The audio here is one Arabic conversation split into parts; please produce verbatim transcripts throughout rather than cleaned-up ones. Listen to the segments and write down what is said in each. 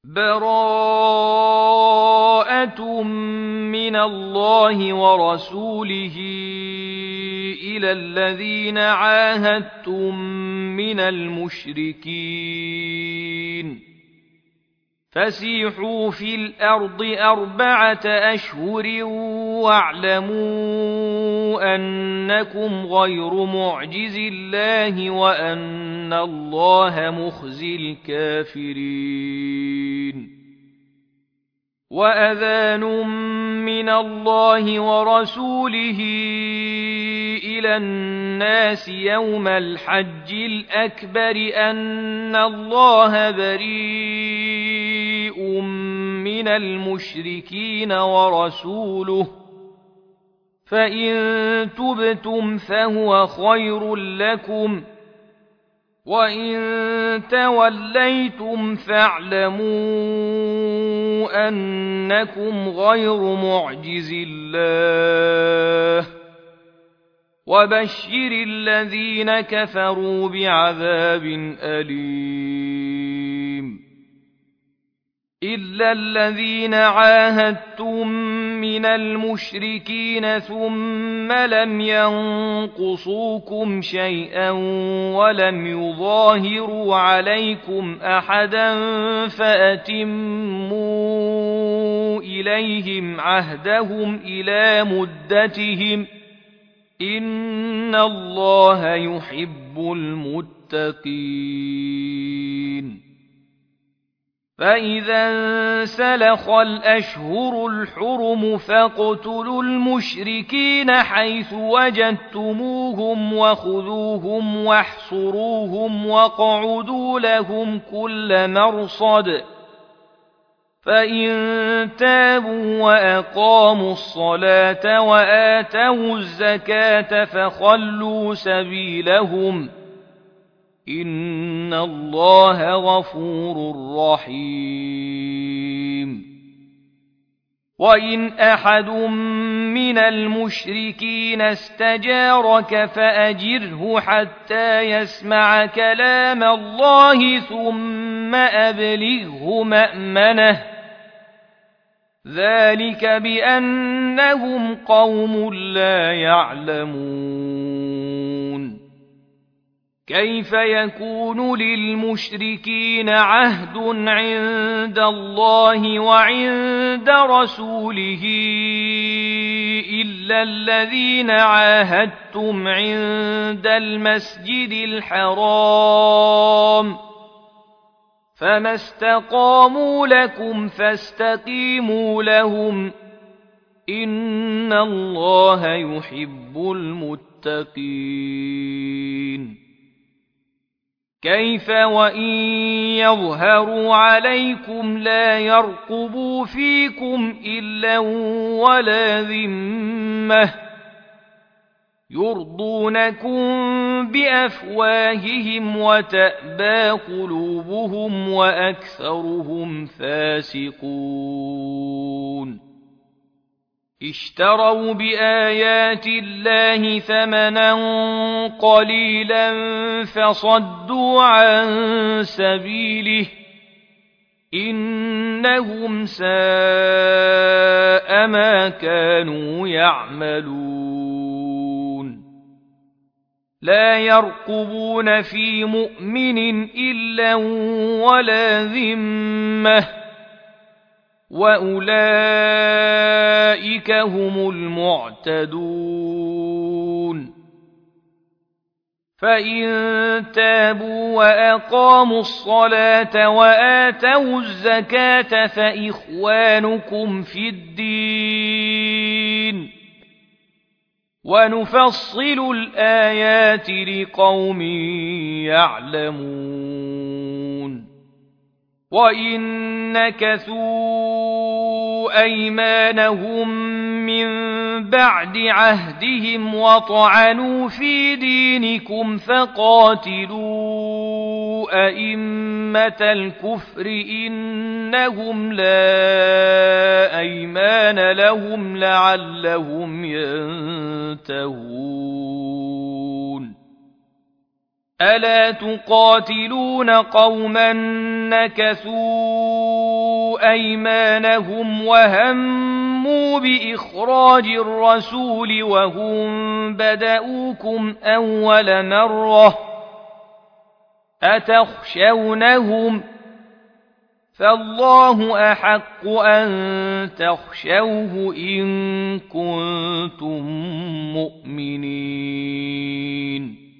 براءة من الله ورسوله إلى الذين عاهدتم من المشركين فسيحوا في الأرض أربعة أشهر واعلموا أنكم غير معجز الله وأن الله مخزي الكافرين وأذان من الله ورسوله إلى الناس يوم الحج الأكبر أن الله بريء من المشركين ورسوله فإن تبتم فهو خير لكم وإن توليتم فاعلموا أنكم غير معجز الله وبشر الذين كفروا بعذاب أليم إلا الذين عاهدتم من المشركين ثم لم ينقصوكم شيئا ولم يظاهروا عليكم أحدا فأتموا إليهم عهدهم إلى مدتهم إن الله يحب المتقين فإذا انسلخ الأشهر الحرم فاقتلوا المشركين حيث وجدتموهم وخذوهم واحصروهم واقعدوا لهم كل مرصد فإن تابوا وأقاموا الصلاة وآتوا الزكاة فخلوا سبيلهم إن الله غفور رحيم وإن أحد من المشركين استجارك فأجره حتى يسمع كلام الله ثم أبلغه مأمنه ذلك بأنهم قوم لا يعلمون كيف يكون للمشركين عهد عند الله وعند رسوله إلا الذين عاهدتم عند المسجد الحرام فما استقاموا لكم فاستقيموا لهم إن الله يحب المتقين كيف وإن يظهروا عليكم لا يرقبوا فيكم إلا ولا ذمة يرضونكم بأفواههم وتأبى قلوبهم وأكثرهم فاسقون اشتروا بآيات الله ثمنا قليلا فصدوا عن سبيله إنهم ساء ما كانوا يعملون لا يرقبون في مؤمن إلا ولا ذمة وأولئك هم المعتدون فإن تابوا وأقاموا الصلاة وآتوا الزكاة فإخوانكم في الدين ونفصل الآيات لقوم يعلمون وإن نكثوا أيمانهم من بعد عهدهم وطعنوا في دينكم فقاتلوا أئمة الكفر إنهم لا أيمان لهم لعلهم ينتهون ألا تقاتلون قوما نكثوا أيمانهم وهموا بإخراج الرسول وهم بدؤوكم أول مرة أتخشونهم فالله أحق أن تخشوه إن كنتم مؤمنين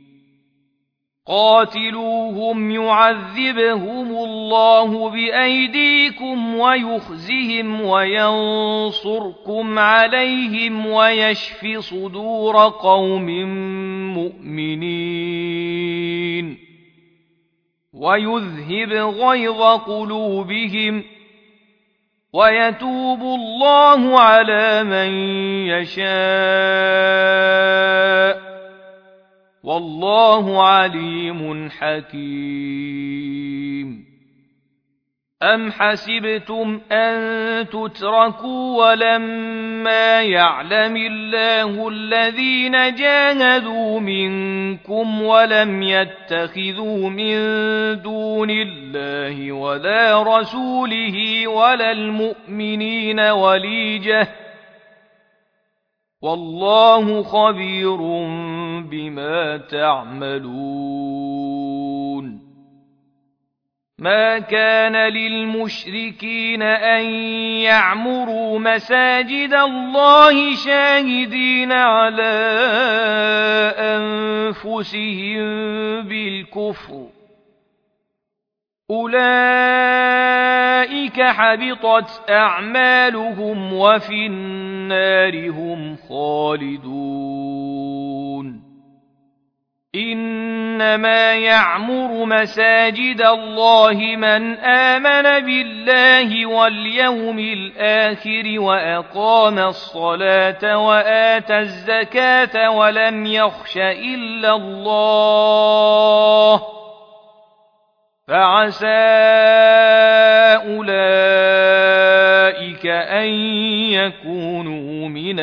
قاتلوهم يعذبهم الله بأيديكم ويخزهم وينصركم عليهم ويشف صدور قوم مؤمنين ويذهب غيظ قلوبهم ويتوب الله على من يشاء والله عليم حكيم أم حسبتم أن تتركوا ولما يعلم الله الذين جاهدوا منكم ولم يتخذوا من دون الله ولا رسوله ولا المؤمنين وليجة والله خبير بما تعملون ما كان للمشركين أن يعمروا مساجد الله شاهدين على أنفسهم بالكفر أولئك حبطت أعمالهم وفي النار هم خالدون إنما يعمر مساجد الله من آمن بالله واليوم الآخر وأقام الصلاة وآتى الزكاة ولم يخش إلا الله فعسى أولئك أن يكونوا من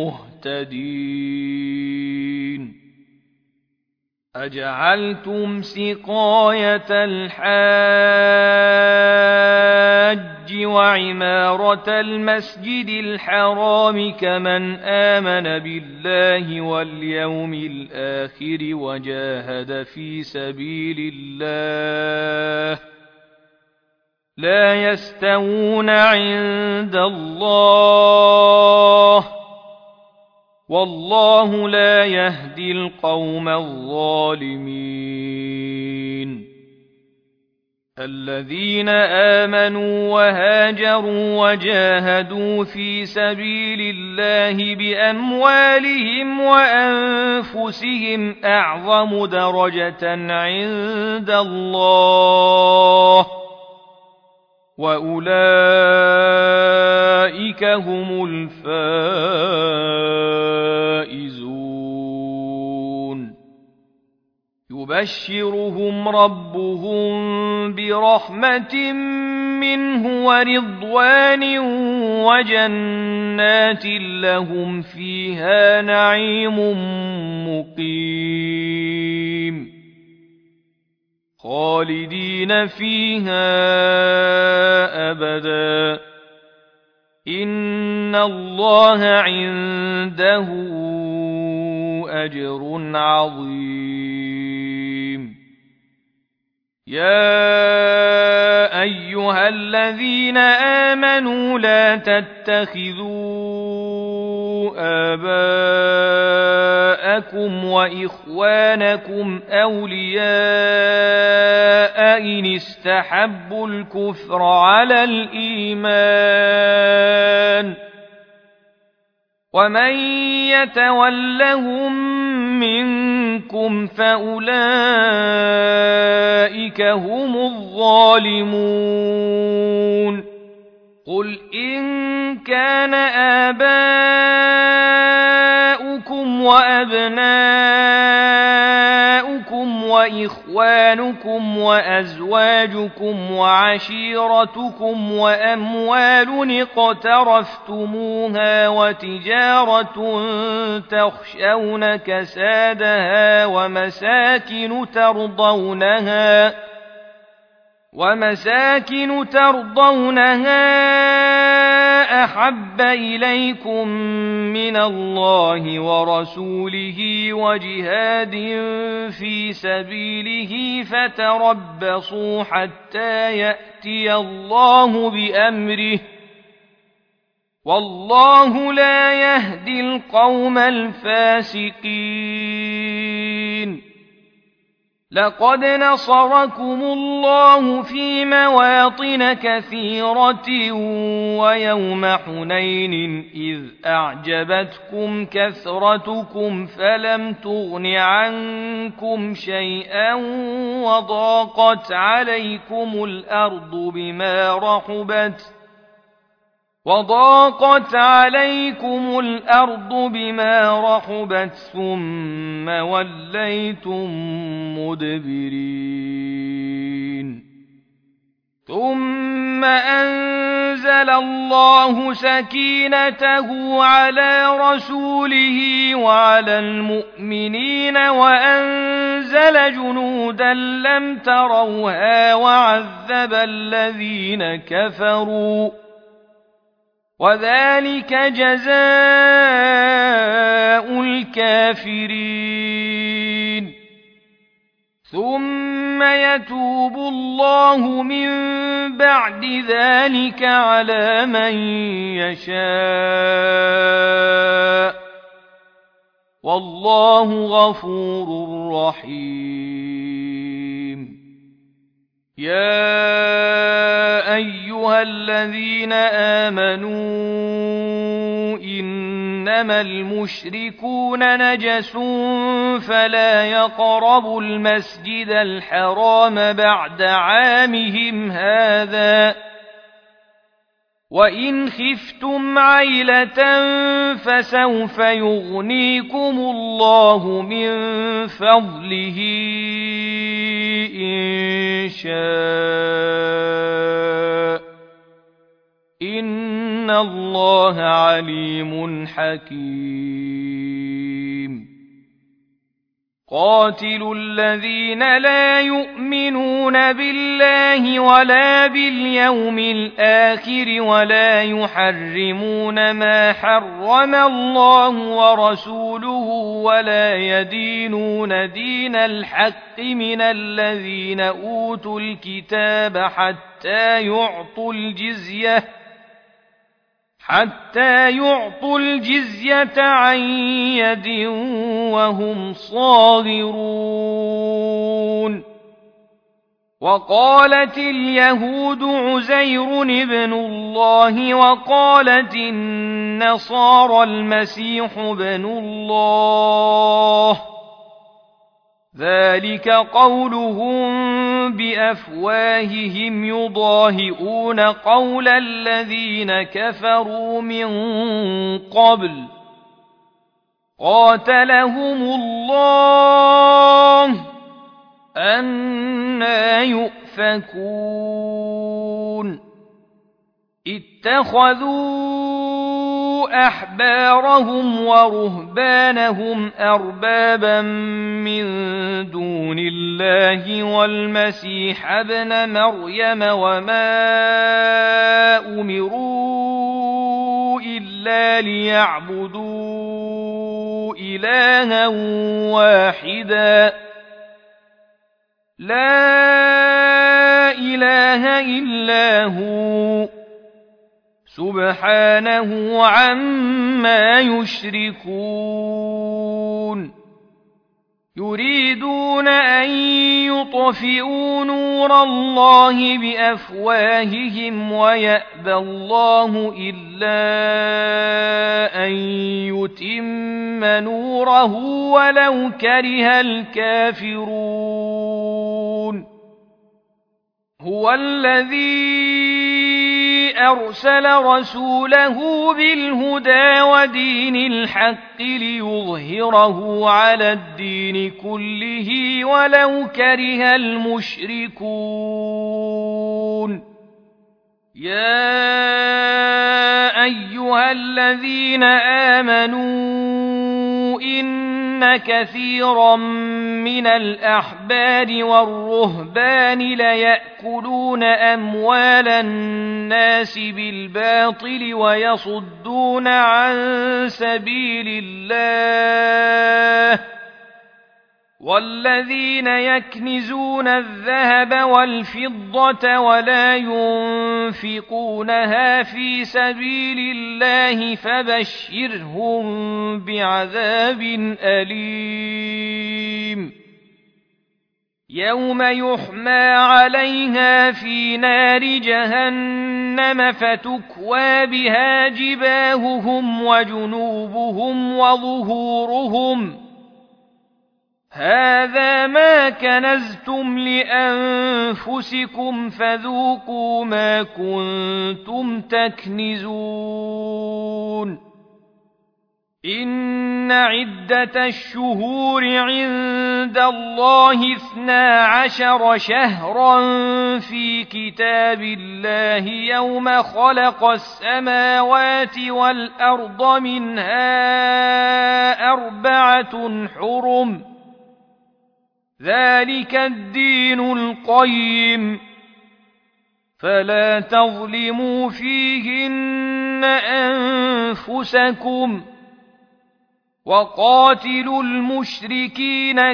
المهتدين أجعلتم سقاية الحاج وعمارة المسجد الحرام كمن آمن بالله واليوم الآخر وجاهد في سبيل الله لا يستوون عند الله والله لا يهدي القوم الظالمين الذين آمنوا وهاجروا وجاهدوا في سبيل الله بأموالهم وأنفسهم أعظم درجة عند الله وأولئك هم الفائزون يبشرهم ربهم برحمة منه ورضوان وجنات لهم فيها نعيم مقيم خالدين فيها أبدا إن الله عنده أجر عظيم يا أيها الذين آمنوا لا تتخذوا آباءكم وإخوانكم أولياء إن استحبوا الكفر على الإيمان ومن يتولهم منكم فأولئك هم الظالمون قل إن كان آباؤكم وأبناؤكم وإخوانكم وأزواجكم وعشيرتكم وأموال اقترفتموها وتجارة تخشون كسادها ومساكن ترضونها ومساكن ترضونها أحب إليكم من الله ورسوله وجهاد في سبيله فتربصوا حتى يأتي الله بأمره والله لا يهدي القوم الفاسقين. لقد نصركم الله في مواطن كثيرة ويوم حنين إذ أعجبتكم كثرتكم فلم تغن عنكم شيئا وضاقت عليكم الأرض بما رحبت وضاقت عليكم الأرض بما رحبت ثم وليتم مدبرين. ثم أنزل الله سكينته على رسوله وعلى المؤمنين وأنزل جنودا لم تروها وعذب الذين كفروا وذلك جزاء الكافرين. ثم يتوب الله من بعد ذلك على من يشاء والله غفور رحيم. يا أيها الذين آمنوا إنما المشركون نجس فلا يقربوا المسجد الحرام بعد عامهم هذا وإن خفتم عيلة فسوف يغنيكم الله من فضله إن شاء إن الله عليم حكيم. قاتلوا الذين لا يؤمنون بالله ولا باليوم الآخر ولا يحرمون ما حرم الله ورسوله ولا يدينون دين الحق من الذين أوتوا الكتاب حتى يعطوا الجزية حتى يعطوا الجزية عن يد وهم صاغرون. وقالت اليهود عزير ابن الله وقالت النصارى المسيح ابن الله ذلك قولهم بأفواههم يضاهئون قول الذين كفروا من قبل قاتلهم الله أنى يؤفكون. اتخذوا أحبارهم ورهبانهم أربابا من دون الله والمسيح ابن مريم وما أمروا إلا ليعبدوا إلها واحدا لا إله إلا هو سبحانه عما يشركون. يريدون أن يطفئوا نور الله بأفواههم ويأبى الله إلا أن يتم نوره ولو كره الكافرون. هو الذي أرسل رسوله بالهدى ودين الحق ليظهره على الدين كله ولو كره المشركون. يا أيها الذين آمنوا إن كثيرا من الأحبار والرهبان ليأكلون أموال الناس بالباطل ويصدون عن سبيل الله والذين يكنزون الذهب والفضة ولا ينفقونها في سبيل الله فبشرهم بعذاب أليم يوم يحمى عليها في نار جهنم فتكوى بها جباههم وجنوبهم وظهورهم هذا ما كنزتم لأنفسكم فذوقوا ما كنتم تكنزون إن عدة الشهور عند الله اثنا عشر شهرا في كتاب الله يوم خلق السماوات والأرض منها أربعة حرم ذلك الدين القيم فلا تظلموا فيهن أنفسكم وقاتلوا المشركين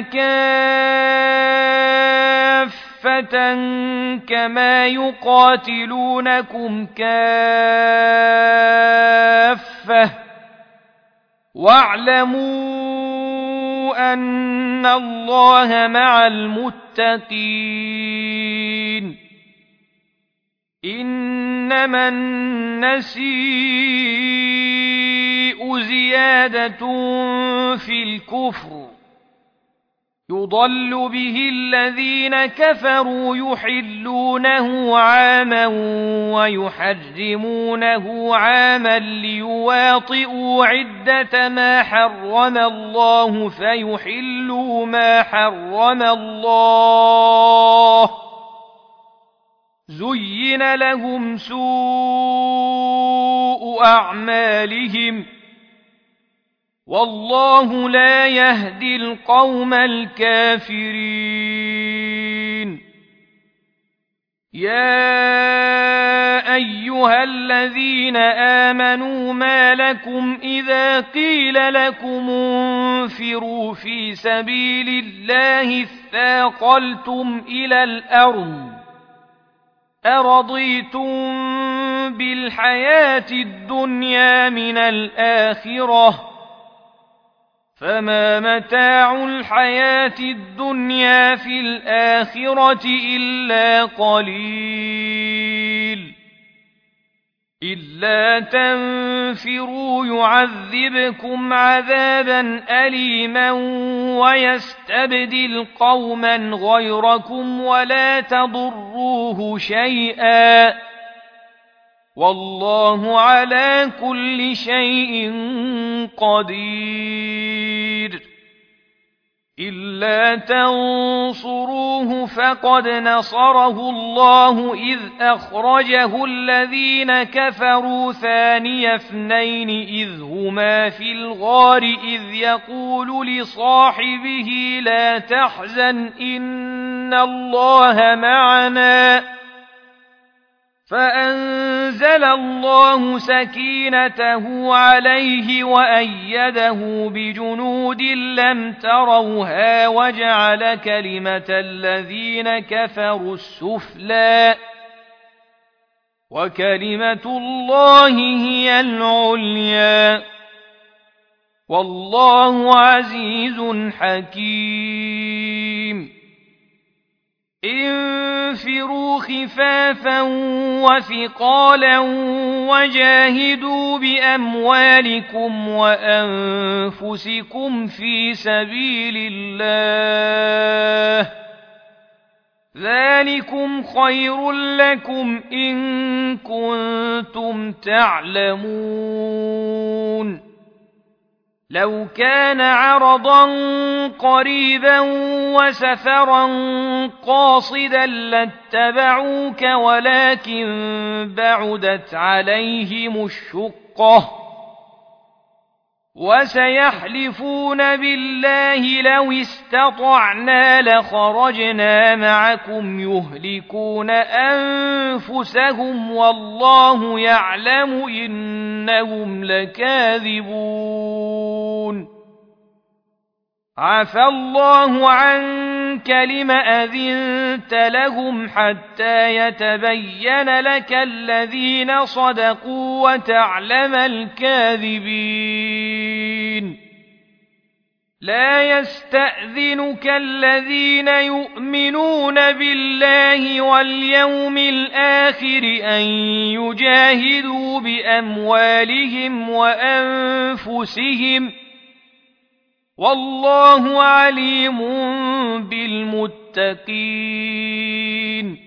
كافة كما يقاتلونكم كافة واعلموا أن الله مع المتقين إنما النسيء زيادة في الكفر يضل به الذين كفروا يحلونه عاما ويحرمونه عاما ليواطئوا عدة ما حرم الله فيحلوا ما حرم الله زين لهم سوء أعمالهم والله لا يهدي القوم الكافرين يا أيها الذين آمنوا ما لكم إذا قيل لكم انفروا في سبيل الله اثاقلتم إلى الأرض أرضيتم بالحياة الدنيا من الآخرة فما متاع الحياة الدنيا في الآخرة إلا قليل إلا تنفروا يعذبكم عذابا أليما ويستبدل قوما غيركم ولا تضروه شيئا والله على كل شيء قدير إلا تنصروه فقد نصره الله إذ أخرجه الذين كفروا ثاني اثنين إذ هما في الغار إذ يقول لصاحبه لا تحزن إن الله معنا فأنزل الله سكينته عليه وأيده بجنود لم تروها وجعل كلمة الذين كفروا السفلى وكلمة الله هي العليا والله عزيز حكيم انفروا خفافا وثقالا وجاهدوا بأموالكم وأنفسكم في سبيل الله ذلكم خير لكم إن كنتم تعلمون لو كان عرضا قريبا وسفرا قاصدا لاتبعوك ولكن بعدت عليهم الشقة وسيحلفون بالله لو استطعنا لخرجنا معكم يهلكون أنفسهم والله يعلم إنهم لكاذبون عفى الله عنك لم أذنت لهم حتى يتبين لك الذين صدقوا وتعلم الكاذبين لا يستأذنك الذين يؤمنون بالله واليوم الآخر أن يجاهدوا بأموالهم وأنفسهم والله عليم بالمتقين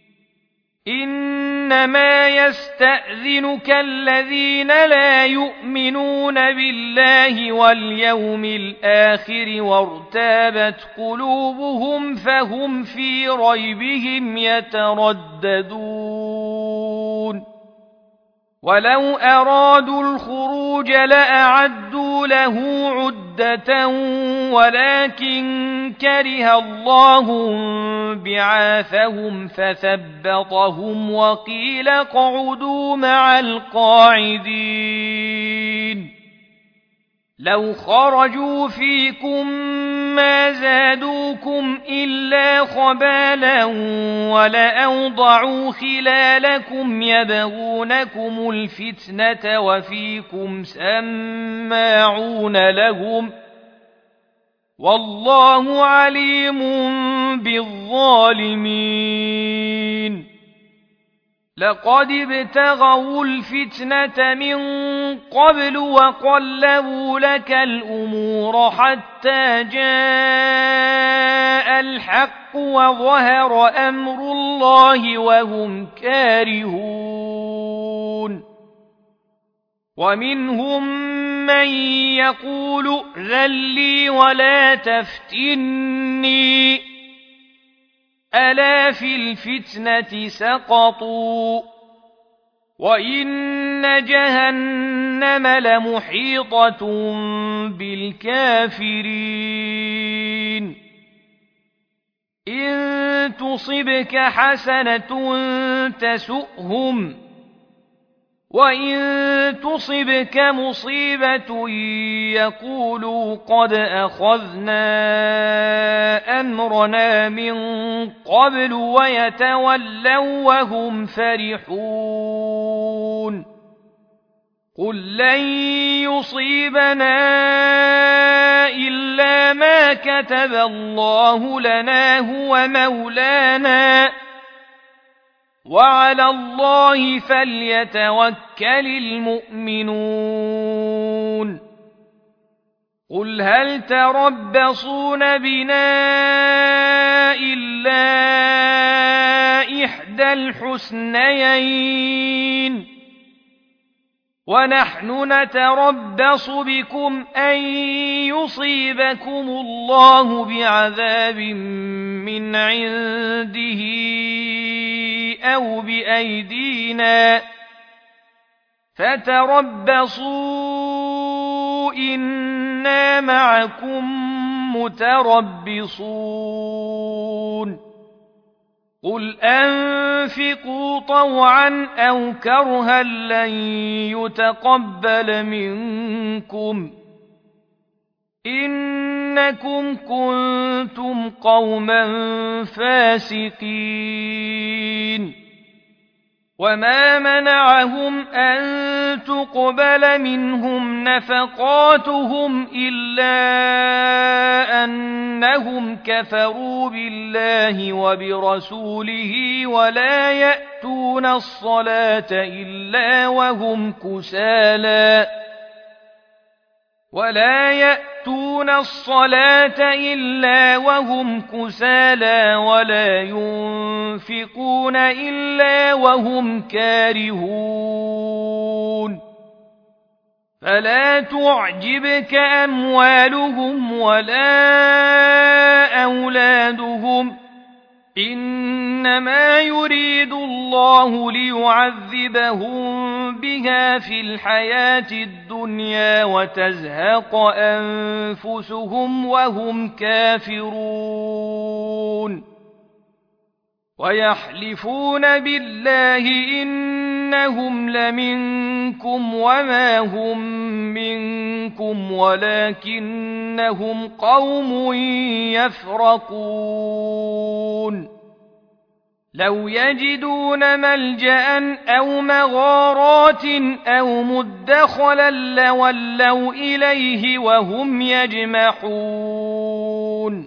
إنما يستأذنك الذين لا يؤمنون بالله واليوم الآخر وارتابت قلوبهم فهم في ريبهم يترددون ولو أرادوا الخروج لأعدوا له عدة ولكن كره الله بعاثهم فثبطهم وقيل اقعدوا مع القاعدين لو خرجوا فيكم ما زادوكم إلا خبالا ولأوضعوا خلالكم يبغونكم الفتنة وفيكم سماعون لهم والله عليم بالظالمين لقد ابتغوا الفتنة من قبل وقلبوا لك الأمور حتى جاء الحق وظهر أمر الله وهم كارهون ومنهم من يقول ائذن لي ولا تفتني ألا في الفتنة سقطوا وإن جهنم لمحيطة بالكافرين إن تصبك حسنة تسؤهم وإن تصبك مصيبة يقولوا قد أخذنا أمرنا من قبل ويتولوا وهم فرحون قل لن يصيبنا إلا ما كتب الله لنا هو مولانا وعلى الله فليتوكل المؤمنون قل هل تربصون بنا إلا إحدى الحسنيين ونحن نتربص بكم أن يصيبكم الله بعذاب من عنده أو بأيدينا فتربصوا إنا معكم متربصون قل أنفقوا طوعا أو كرها لن يتقبل منكم إنكم كنتم قوما فاسقين وما منعهم أن تقبل منهم نفقاتهم إلا أنهم كفروا بالله وبرسوله ولا يأتون الصلاة إلا وهم كسالى ولا يأتون الصلاة إلا وهم كسالى ولا ينفقون إلا وهم كارهون فلا تعجبك أموالهم ولا أولادهم إنما يريد الله ليعذبهم بها في الحياة الدنيا وتزهق أنفسهم وهم كافرون ويحلفون بالله إنهم لمنكم وما هم منكم ولكنهم قوم يفرقون لو يجدون ملجأ أو مغارات أو مدخلا لولوا إليه وهم يجمحون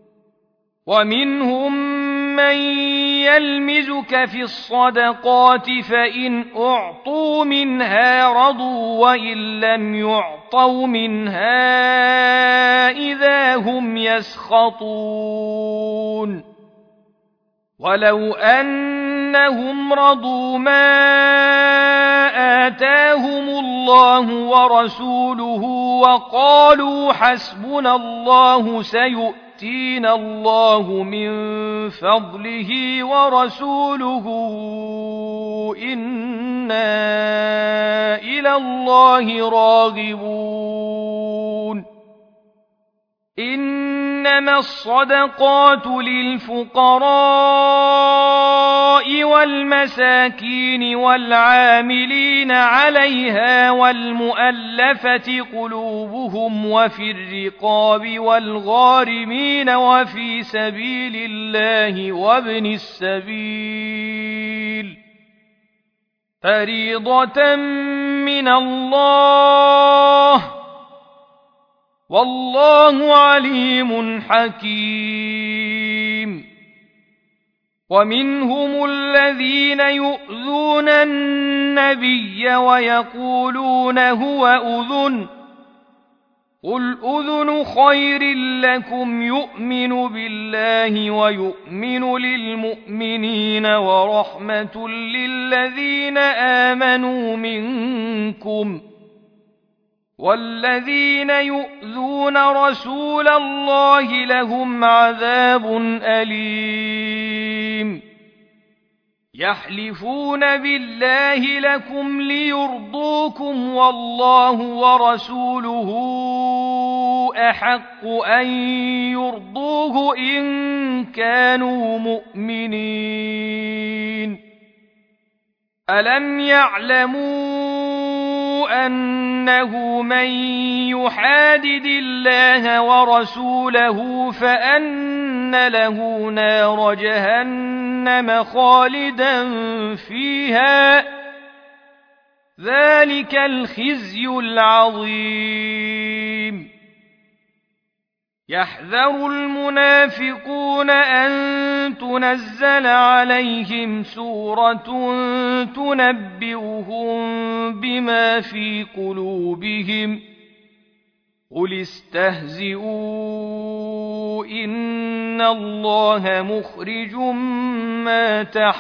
ومنهم من يلمزك في الصدقات فإن أعطوا منها رضوا وإن لم يعطوا منها إذا هم يسخطون ولو أنهم رضوا ما آتاهم الله ورسوله وقالوا حسبنا الله سيؤتي يأتينا الله من فضله ورسوله إنا إلى الله راغبون إنما الصدقات للفقراء والمساكين والعاملين عليها والمؤلفة قلوبهم وفي الرقاب والغارمين وفي سبيل الله وابن السبيل فريضة من الله والله عليم حكيم ومنهم الذين يؤذون النبي ويقولون هو أذن قل أذن خير لكم يؤمن بالله ويؤمن للمؤمنين ورحمة للذين آمنوا منكم والذين يؤذون رسول الله لهم عذاب أليم يحلفون بالله لكم ليرضوكم والله ورسوله أحق أن يرضوه إن كانوا مؤمنين ألم يعلموا أنه من يحادد الله ورسوله فأن له نار جهنم خالدا فيها ذلك الخزي العظيم يحذر المنافقون أن تنزل عليهم سورة تنبئهم بما في قلوبهم قل استهزئوا إن الله مخرج ما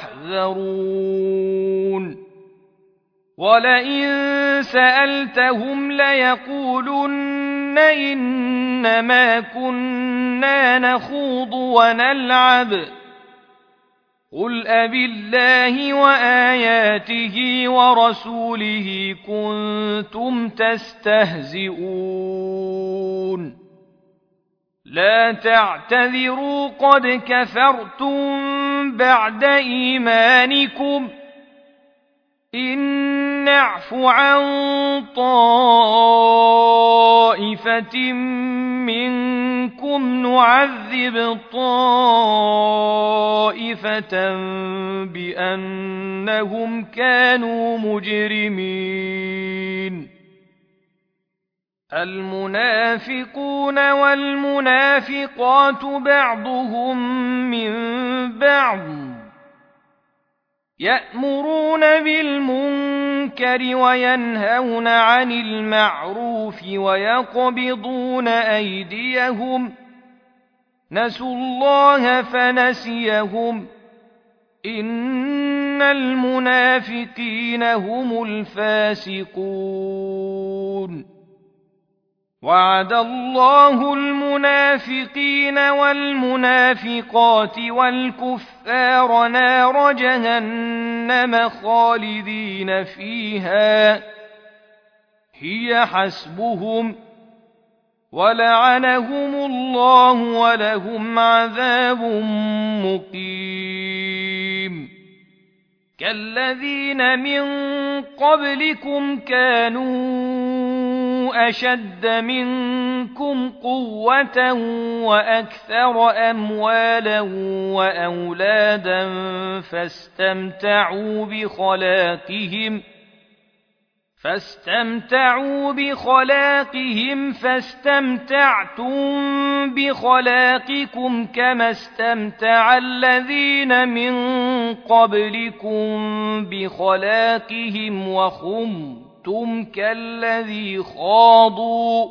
تحذرون ولئن سألتهم ليقولن إنما كنا نخوض ونلعب قل أبالله وآياته ورسوله كنتم تستهزئون لا تعتذروا قد كفرتم بعد إيمانكم إن نعف عن طائفة منكم نعذب طائفة بأنهم كانوا مجرمين المنافقون والمنافقات بعضهم من بعض يأمرون بالمنكر وينهون عن المعروف ويقبضون أيديهم نسوا الله فنسيهم إن المنافقين هم الفاسقون وعد الله المنافقين والمنافقات والكفار نار جهنم خالدين فيها هي حسبهم ولعنهم الله ولهم عذاب مقيم كالذين من قبلكم كانوا أشد منكم قوة وأكثر أموالا وأولادا فاستمتعوا بخلاقهم فاستمتعوا بخلاقهم فاستمتعتم بخلاقكم كما استمتع الذين من قبلكم بخلاقهم وخمتم كالذي خاضوا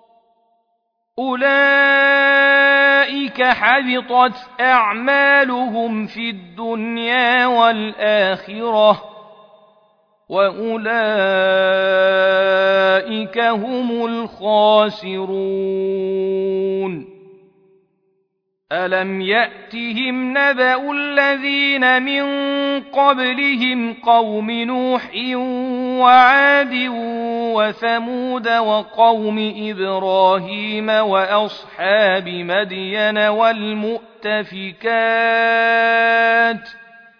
أولئك حبطت أعمالهم في الدنيا والآخرة وأولئك هم الخاسرون ألم يأتهم نبأ الذين من قبلهم قوم نوح وعاد وثمود وقوم إبراهيم وأصحاب مدين والمؤتفكات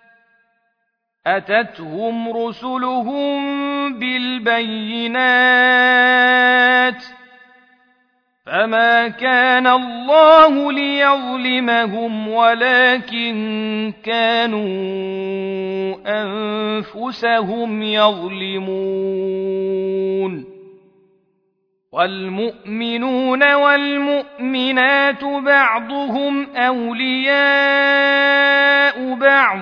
أتتهم رسلهم بالبينات فما كان الله ليظلمهم ولكن كانوا أنفسهم يظلمون والمؤمنون والمؤمنات بعضهم أولياء بعض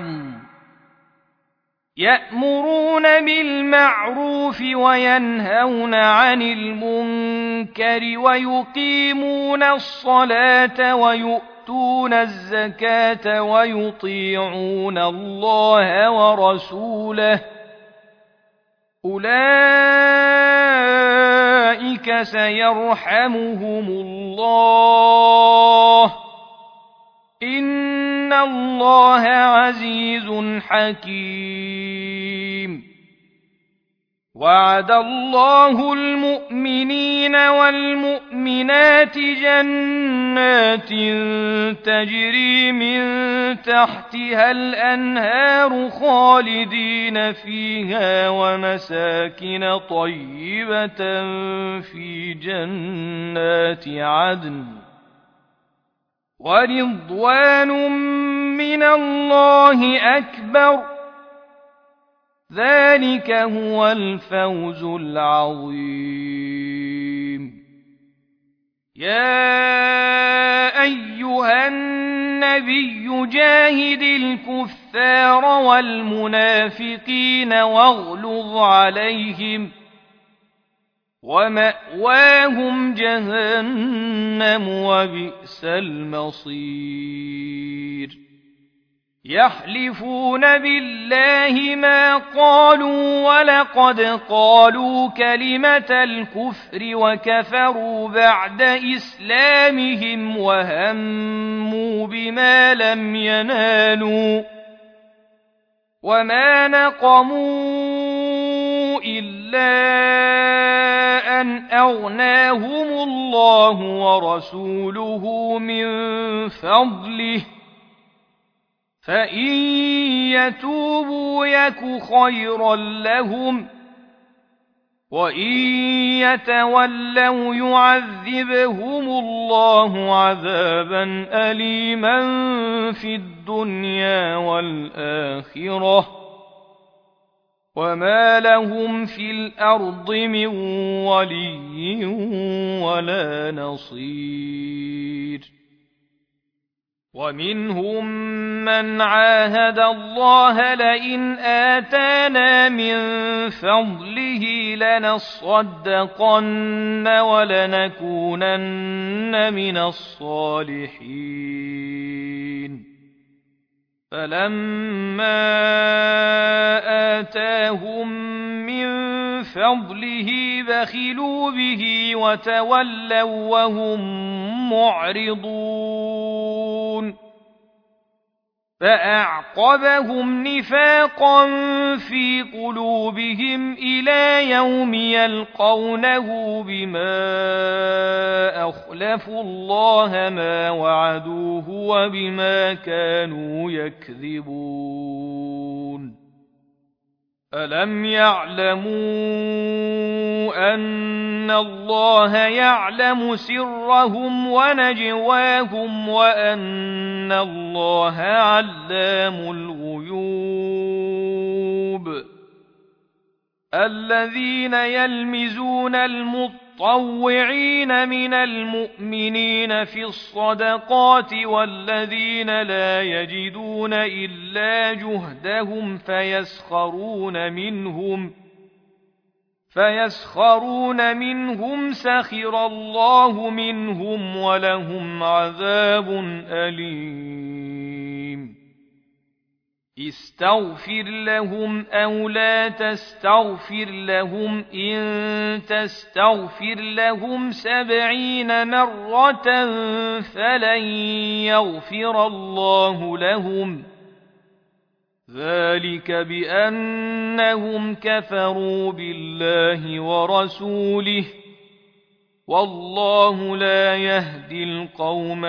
يأمرون بالمعروف وينهون عن المنكر ويقيمون الصلاة ويؤتون الزكاة ويطيعون الله ورسوله أولئك سيرحمهم الله إن الله عزيز حكيم وعد الله المؤمنين والمؤمنات جنات تجري من تحتها الأنهار خالدين فيها ومساكن طيبة في جنات عدن ورضوان من الله أكبر ذلك هو الفوز العظيم يا أيها النبي جاهد الكفار والمنافقين واغلظ عليهم ومأواهم جهنم وبئس المصير يحلفون بالله ما قالوا ولقد قالوا كلمة الكفر وكفروا بعد إسلامهم وهموا بما لم ينالوا وما نقموا إلا أن أغناهم الله ورسوله من فضله فإن يتوبوا يك خيرا لهم وإن يتولوا يعذبهم الله عذابا أليما في الدنيا والآخرة وما لهم في الأرض من ولي ولا نصير ومنهم من عاهد الله لئن آتانا من فضله لنصدقن ولنكونن من الصالحين فلما آتاهم من فضله بخلوا به وتولوا وهم معرضون فأعقبهم نفاقا في قلوبهم إلى يوم يلقونه بما أخلفوا الله ما وعدوه وبما كانوا يكذبون ألم يعلموا أن الله يعلم سرهم ونجواهم وأن الله علام الغيوب الذين يلمزون المطوعين من المؤمنين في الصدقات والذين لا يجدون إلا جهدهم فيسخرون منهم فيسخرون منهم سخر الله منهم ولهم عذاب أليم استغفر لهم أو لا تستغفر لهم إن تستغفر لهم سبعين مرة فلن يغفر الله لهم ذلك بأنهم كفروا بالله ورسوله والله لا يهدي القوم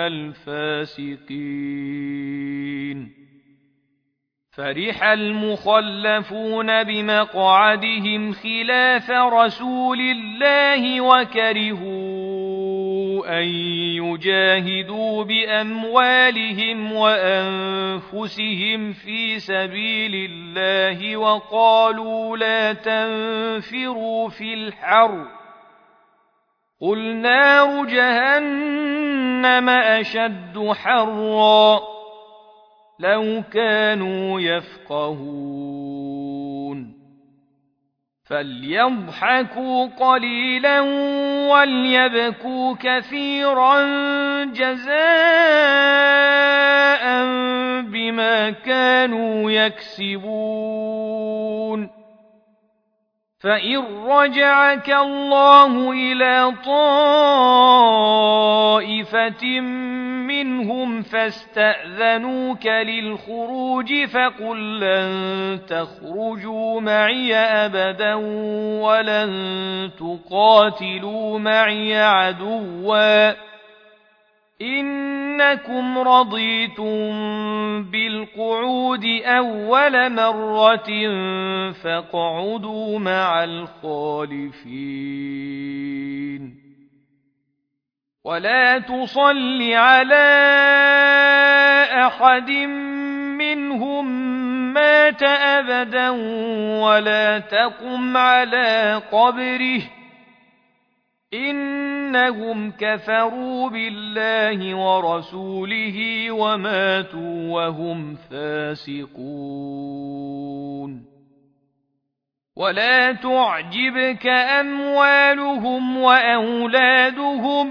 الفاسقين فرح المخلفون بمقعدهم خلاف رسول الله وكرهوا أن يجاهدوا بأموالهم وأنفسهم في سبيل الله وقالوا لا تنفروا في الحر قل نار جهنم أشد حرا لو كانوا يفقهون فليضحكوا قليلا وليبكوا كثيرا جزاء بما كانوا يكسبون فإن رجعك الله إلى طائفة منهم فاستأذنوك للخروج فقل لن تخرجوا معي أبدا ولن تقاتلوا معي عدوا إنكم رضيتم بالقعود أول مرة فاقعدوا مع الخالفين ولا تصل على أحد منهم مات أبدا ولا تقم على قبره إنهم كفروا بالله ورسوله وماتوا وهم فاسقون ولا تعجبك أموالهم وأولادهم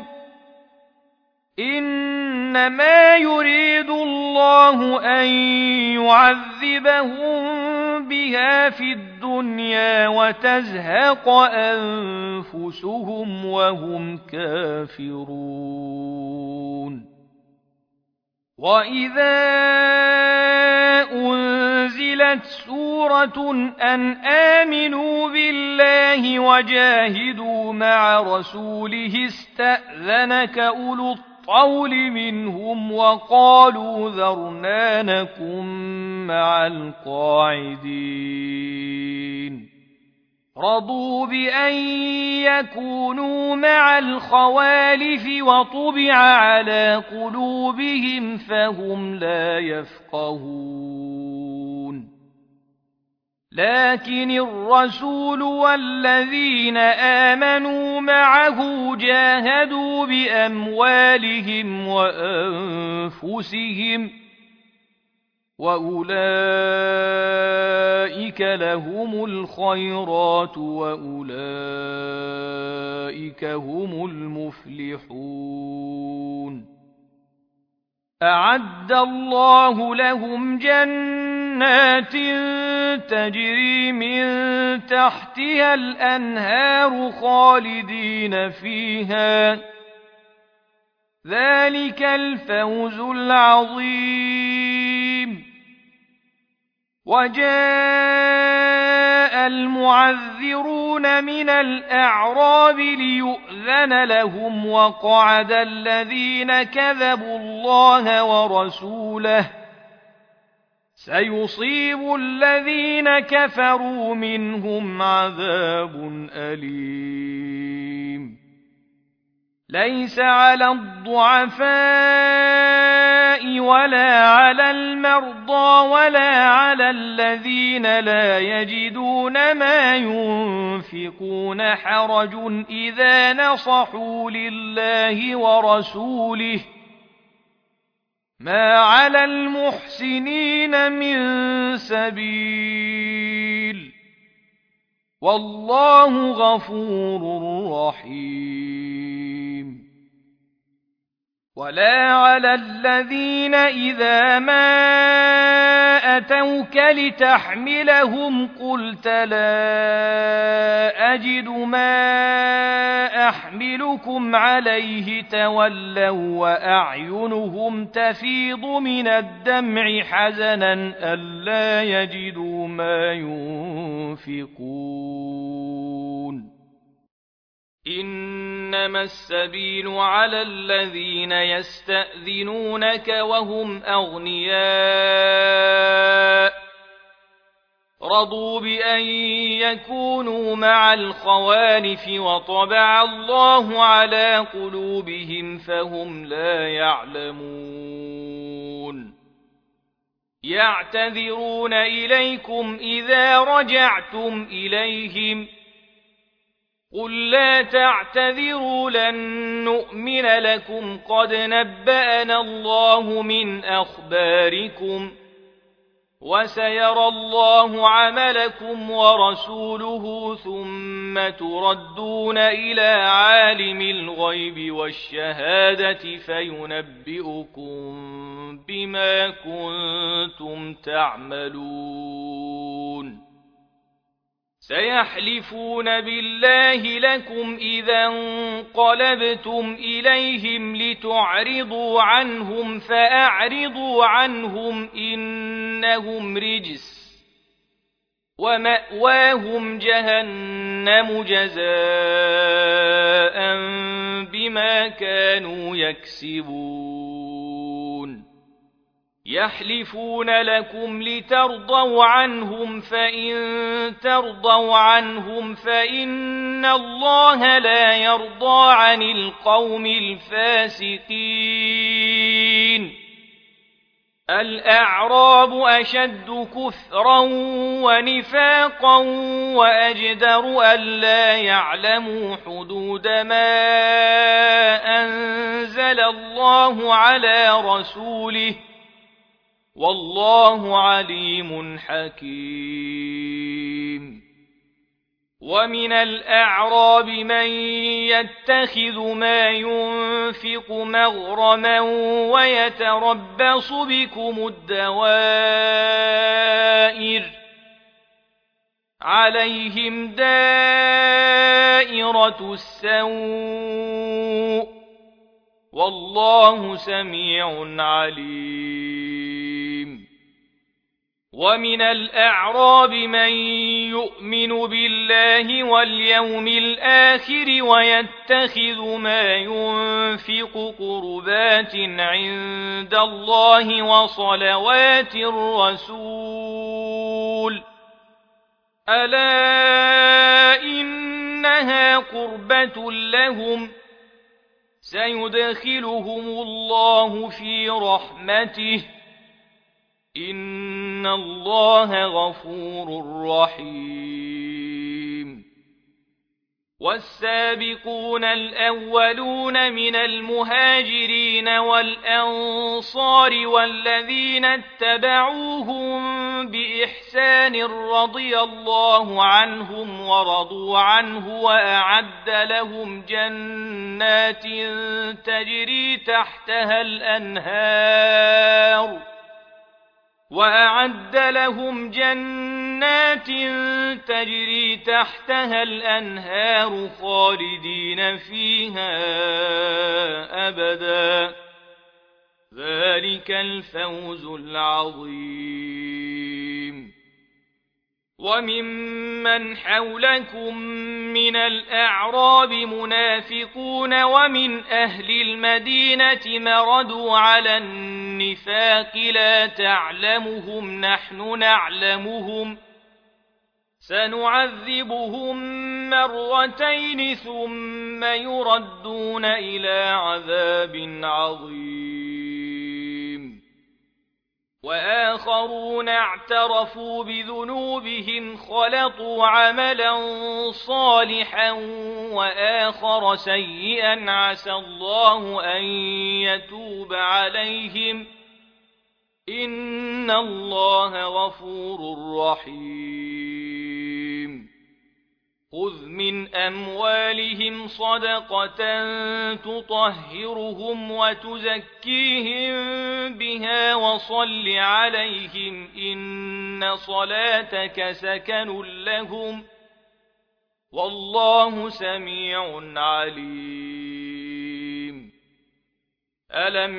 إنما يريد الله أن يعذبهم بها في الدنيا وتزهق أنفسهم وهم كافرون وإذا أنزلت سورة أن آمنوا بالله وجاهدوا مع رسوله استأذنك أولو الطول منهم وقالوا ذرنا نكن مع القاعدين رضوا بأن يكونوا مع الخوالف وطبع على قلوبهم فهم لا يفقهون لكن الرسول والذين آمنوا معه جاهدوا بأموالهم وأنفسهم وأولئك لهم الخيرات وأولئك هم المفلحون أعد الله لهم جنات تجري من تحتها الأنهار خالدين فيها ذلك الفوز العظيم. وجاء المعذرون من الأعراب ليؤذن لهم وقعد الذين كذبوا الله ورسوله سيصيب الذين كفروا منهم عذاب أليم. ليس على الضعفاء ولا على المرضى ولا على الذين لا يجدون ما ينفقون حرج إذا نصحوا لله ورسوله ما على المحسنين من سبيل والله غفور رحيم. ولا على الذين إذا ما أتوك لتحملهم قلت لا أجد ما أحملكم عليه تولوا وأعينهم تفيض من الدمع حزنا ألا يجدوا ما ينفقون. إنما السبيل على الذين يستأذنونك وهم أغنياء رضوا بأن يكونوا مع الخوالف وطبع الله على قلوبهم فهم لا يعلمون. يعتذرون إليكم إذا رجعتم إليهم قل لا تعتذروا لن نؤمن لكم قد نبأنا الله من أخباركم وسيرى الله عملكم ورسوله ثم تردون إلى عالم الغيب والشهادة فينبئكم بما كنتم تعملون. سيحلفون بالله لكم إذا انقلبتم إليهم لتعرضوا عنهم فأعرضوا عنهم إنهم رجس ومأواهم جهنم جزاء بما كانوا يكسبون. يحلفون لكم لترضوا عنهم فإن ترضوا عنهم فإن الله لا يرضى عن القوم الفاسقين. الأعراب أشد كفرا ونفاقا وأجدر ألا يعلموا حدود ما أنزل الله على رسوله والله عليم حكيم. ومن الأعراب من يتخذ ما ينفق مغرما ويتربص بكم الدوائر عليهم دائرة السوء والله سميع عليم. ومن الأعراب من يؤمن بالله واليوم الآخر ويتخذ ما ينفق قربات عند الله وصلوات الرسول ألا إنها قربة لهم سيدخلهم الله في رحمته إن الله غفور رحيم. والسابقون الأولون من المهاجرين والأنصار والذين اتبعوهم بإحسان بإحسان رضي الله عنهم ورضوا عنه وأعد لهم جنات تجري تحتها الأنهار وأعد لهم جنات تجري تحتها الأنهار خالدين فيها أبدا ذلك الفوز العظيم. وممن حولكم من الأعراب منافقون ومن أهل المدينة مردوا على النفاق لا تعلمهم نحن نعلمهم سنعذبهم مرتين ثم يردون إلى عذاب عظيم. وآخرون اعترفوا بذنوبهم خلطوا عملا صالحا وآخر سيئا عسى الله أن يتوب عليهم إن الله غفور رحيم. خذ من أموالهم صدقة تطهرهم وتزكيهم بها وصل عليهم إن صلاتك سكن لهم والله سميع عليم. ألم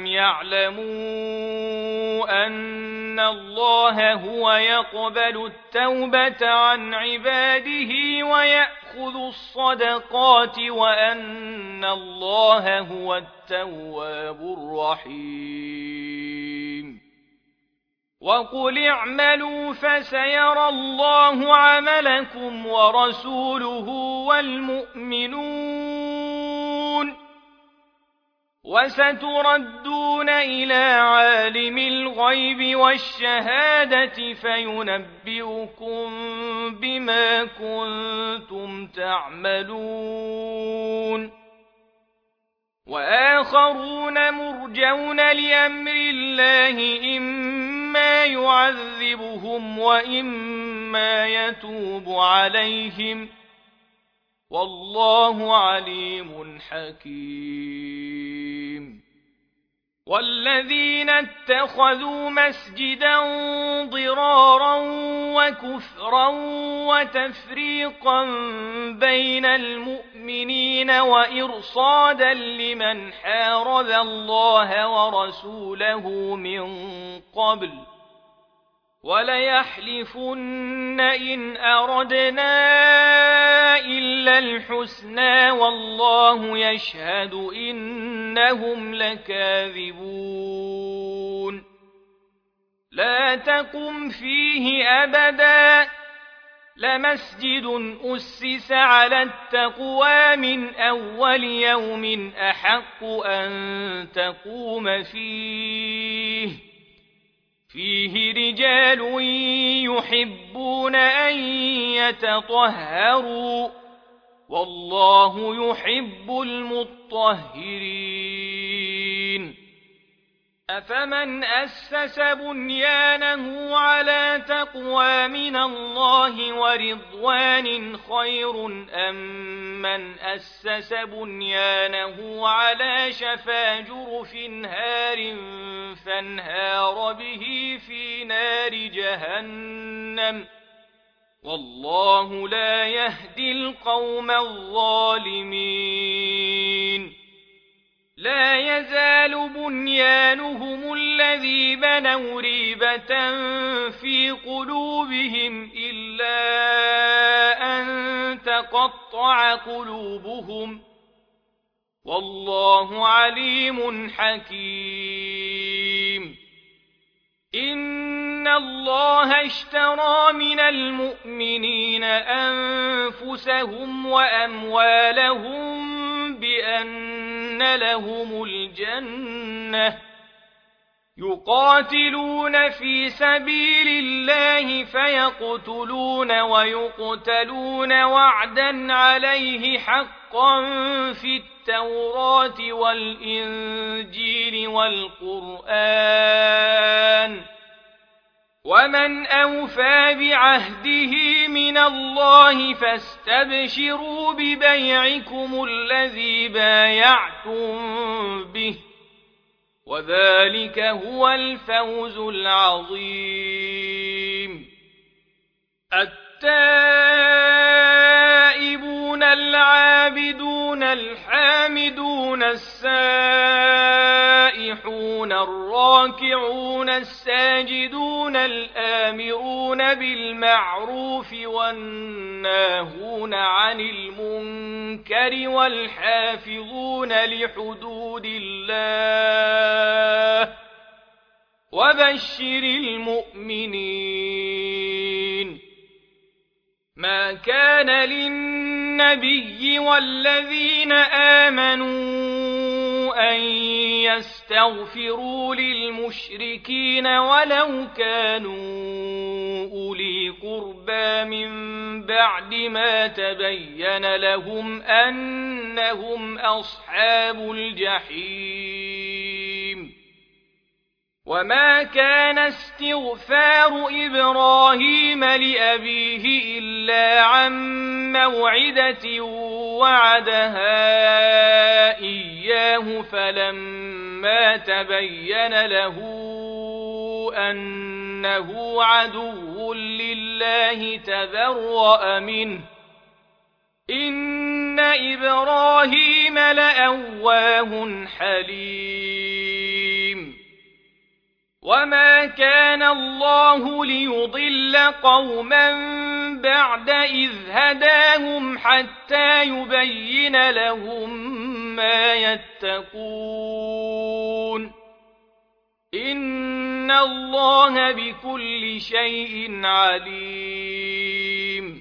يعلموا أن الله هو يقبل التوبة عن عباده ويأخذ الصدقات وأن الله هو التواب الرحيم. وقل اعملوا فسيرى الله عملكم ورسوله والمؤمنون وستردون إلى عالم الغيب والشهادة فينبئكم بما كنتم تعملون. وآخرون مرجون لأمر الله إما يعذبهم وإما يتوب عليهم والله عليم حكيم. والذين اتخذوا مسجدا ضرارا وكفرا وتفريقا بين المؤمنين وإرصادا لمن حارب الله ورسوله من قبل وليحلفن إن أردنا إلا الحسنى والله يشهد إنهم لكاذبون. لا تقم فيه أبدا لمسجد أسس على التقوى من أول يوم أحق أن تقوم فيه فيه رجال يحبون أن يتطهروا والله يحب المطهرين. أفمن أسس بنيانه على تقوى من الله ورضوان خير أم من أسس بنيانه على شفا جرف هار فانهار به في نار جهنم والله لا يهدي القوم الظالمين. لا يزال بنيانهم الذي بنوا ريبة في قلوبهم إلا أن تقطع قلوبهم والله عليم حكيم. إن الله اشترى من المؤمنين أنفسهم وأموالهم بأن لهم الجنة يقاتلون في سبيل الله فيقتلون ويقتلون وعدا عليه حقا في التوراة والإنجيل والقرآن ومن أوفى بعهده من الله فاستبشروا ببيعكم الذي بايعتم به وذلك هو الفوز العظيم. التائبون العابدون الحامدون السائحون الراكعون الساجدون الآمرون بالمعروف والناهون عن المنكر والحافظون لحدود الله وبشر المؤمنين. ما كان للنبي والذين آمنوا أن يستغفروا للمشركين ولو كانوا أولي قربى من بعد ما تبين لهم أنهم أصحاب الجحيم. وما كان استغفار إبراهيم لأبيه إلا عن موعدة وعدها إياه فلما تبين له أنه عدو لله تبرأ منه إن إبراهيم لأواه حليم. وما كان الله ليضل قوما بعد إذ هداهم حتى يبين لهم ما يتقون إن الله بكل شيء عليم.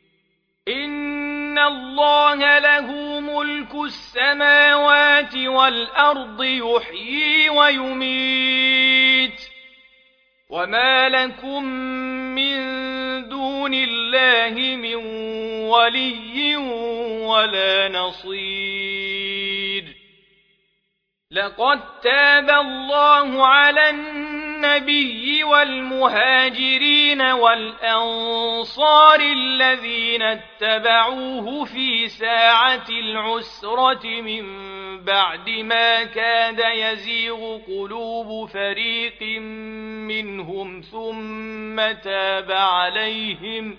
إن الله له ملك السماوات والأرض يحيي ويميت وما لكم من دون الله من ولي ولا نصير. لقد تاب الله على النبي والمهاجرين والأنصار الذين اتبعوه في ساعة العسرة من بعد ما كاد يزيغ قلوب فريق منهم ثم تاب عليهم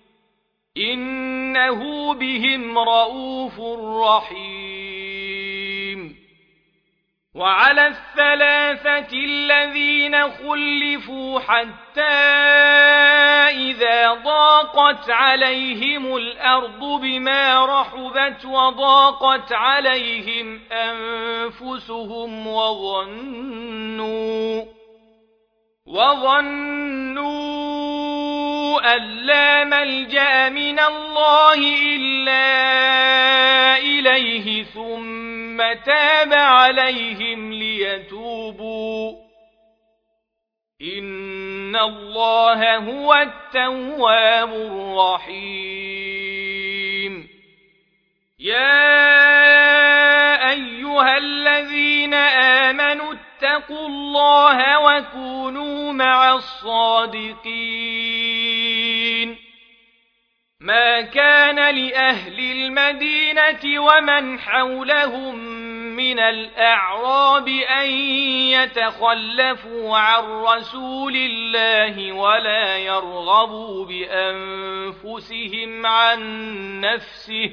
إنه بهم رءوف رحيم. وعلى الثلاثة الذين خلفوا حتى إذا ضاقت عليهم الأرض بما رحبت وضاقت عليهم أنفسهم وظنوا وظنوا أن لا ملجأ من الله إلا إليه ثم تاب عليهم ليتوبوا إن الله هو التواب الرحيم. يا أيها الذين آمنوا اتقوا الله وكونوا مع الصادقين. ما كان لأهل المدينة ومن حولهم من الأعراب أن يتخلفوا عن رسول الله ولا يرغبوا بأنفسهم عن نفسه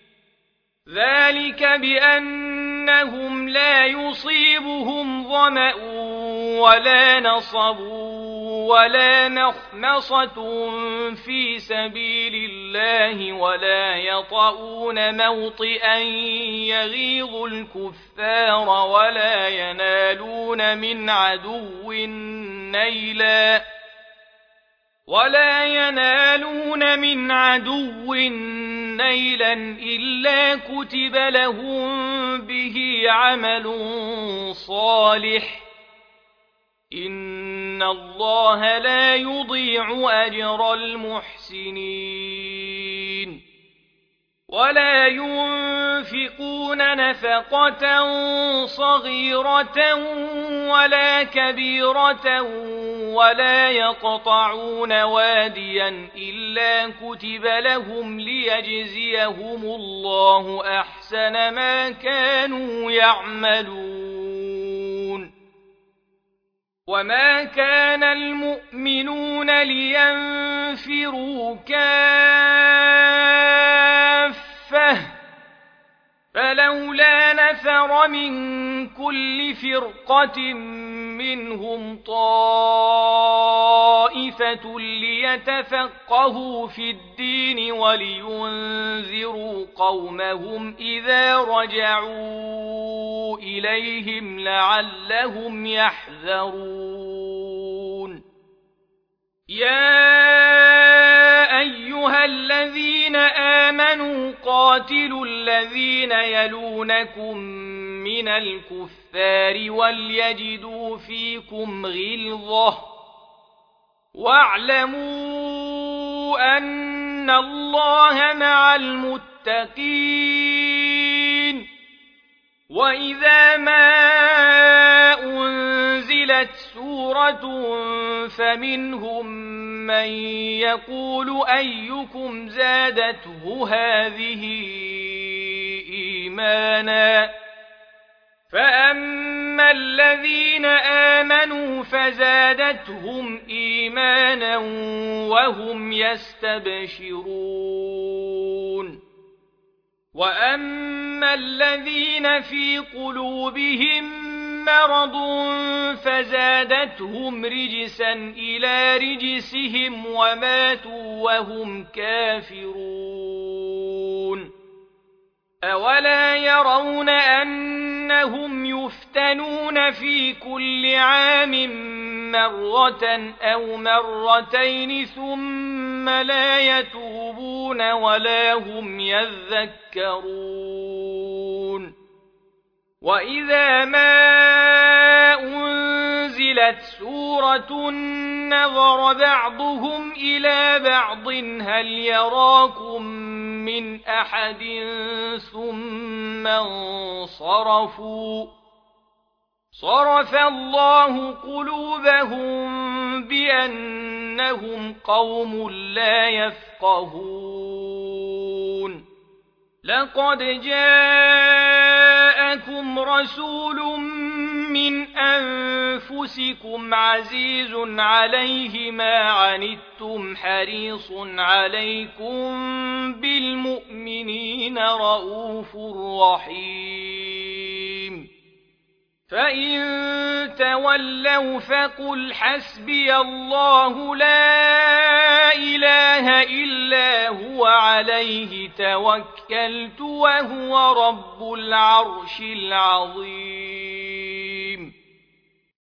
ذلك بأنهم لا يصيبهم ظمأ ولا نصب ولا مخمصة في سبيل الله ولا يطؤون موطئا يغيظ الكفار ولا ينالون من عدو نيلا ولا ينالون من عدو نيلا إلا كتب لهم به عمل صالح إن الله لا يضيع أجر المحسنين. ولا ينفقون نفقة صغيرة ولا كبيرة ولا يقطعون واديا إلا كتب لهم ليجزيهم الله أحسن ما كانوا يعملون. وما كان المؤمنون لينفروا كافة فلولا نفر من كل فرقة منهم طائفة ليتفقهوا في الدين ولينذروا قومهم إذا رجعوا إليهم لعلهم يحذرون. يا أيها الذين آمنوا قاتلوا الذين يلونكم من الكفار وليجدوا فيكم غلظة واعلموا أن الله مع المتقين. وإذا ما أنزلت سورة فمنهم من يقول أيكم زادته هذه إيمانا فأما الذين آمنوا فزادتهم إيمانا وهم يستبشرون. وأما الذين في قلوبهم مرض فزادتهم رجسا إلى رجسهم وماتوا وهم كافرون. أولا يرون أنهم يفتنون في كل عام مرة أو مرتين ثم لا يتوبون ولا هم يذكرون. وإذا ما أنزلت سورة نظر بعضهم إلى بعض هل يراكم من أحد ثم انصرفوا صرف الله قلوبهم بأنهم قوم لا يفقهون. لقد جاءكم رسول من أنفسكم عزيز عليه ما عنتم حريص عليكم بالمؤمنين رؤوف رحيم. فإن تولوا فقل حسبي الله لا إله إلا هو عليه توكلت وهو رب العرش العظيم.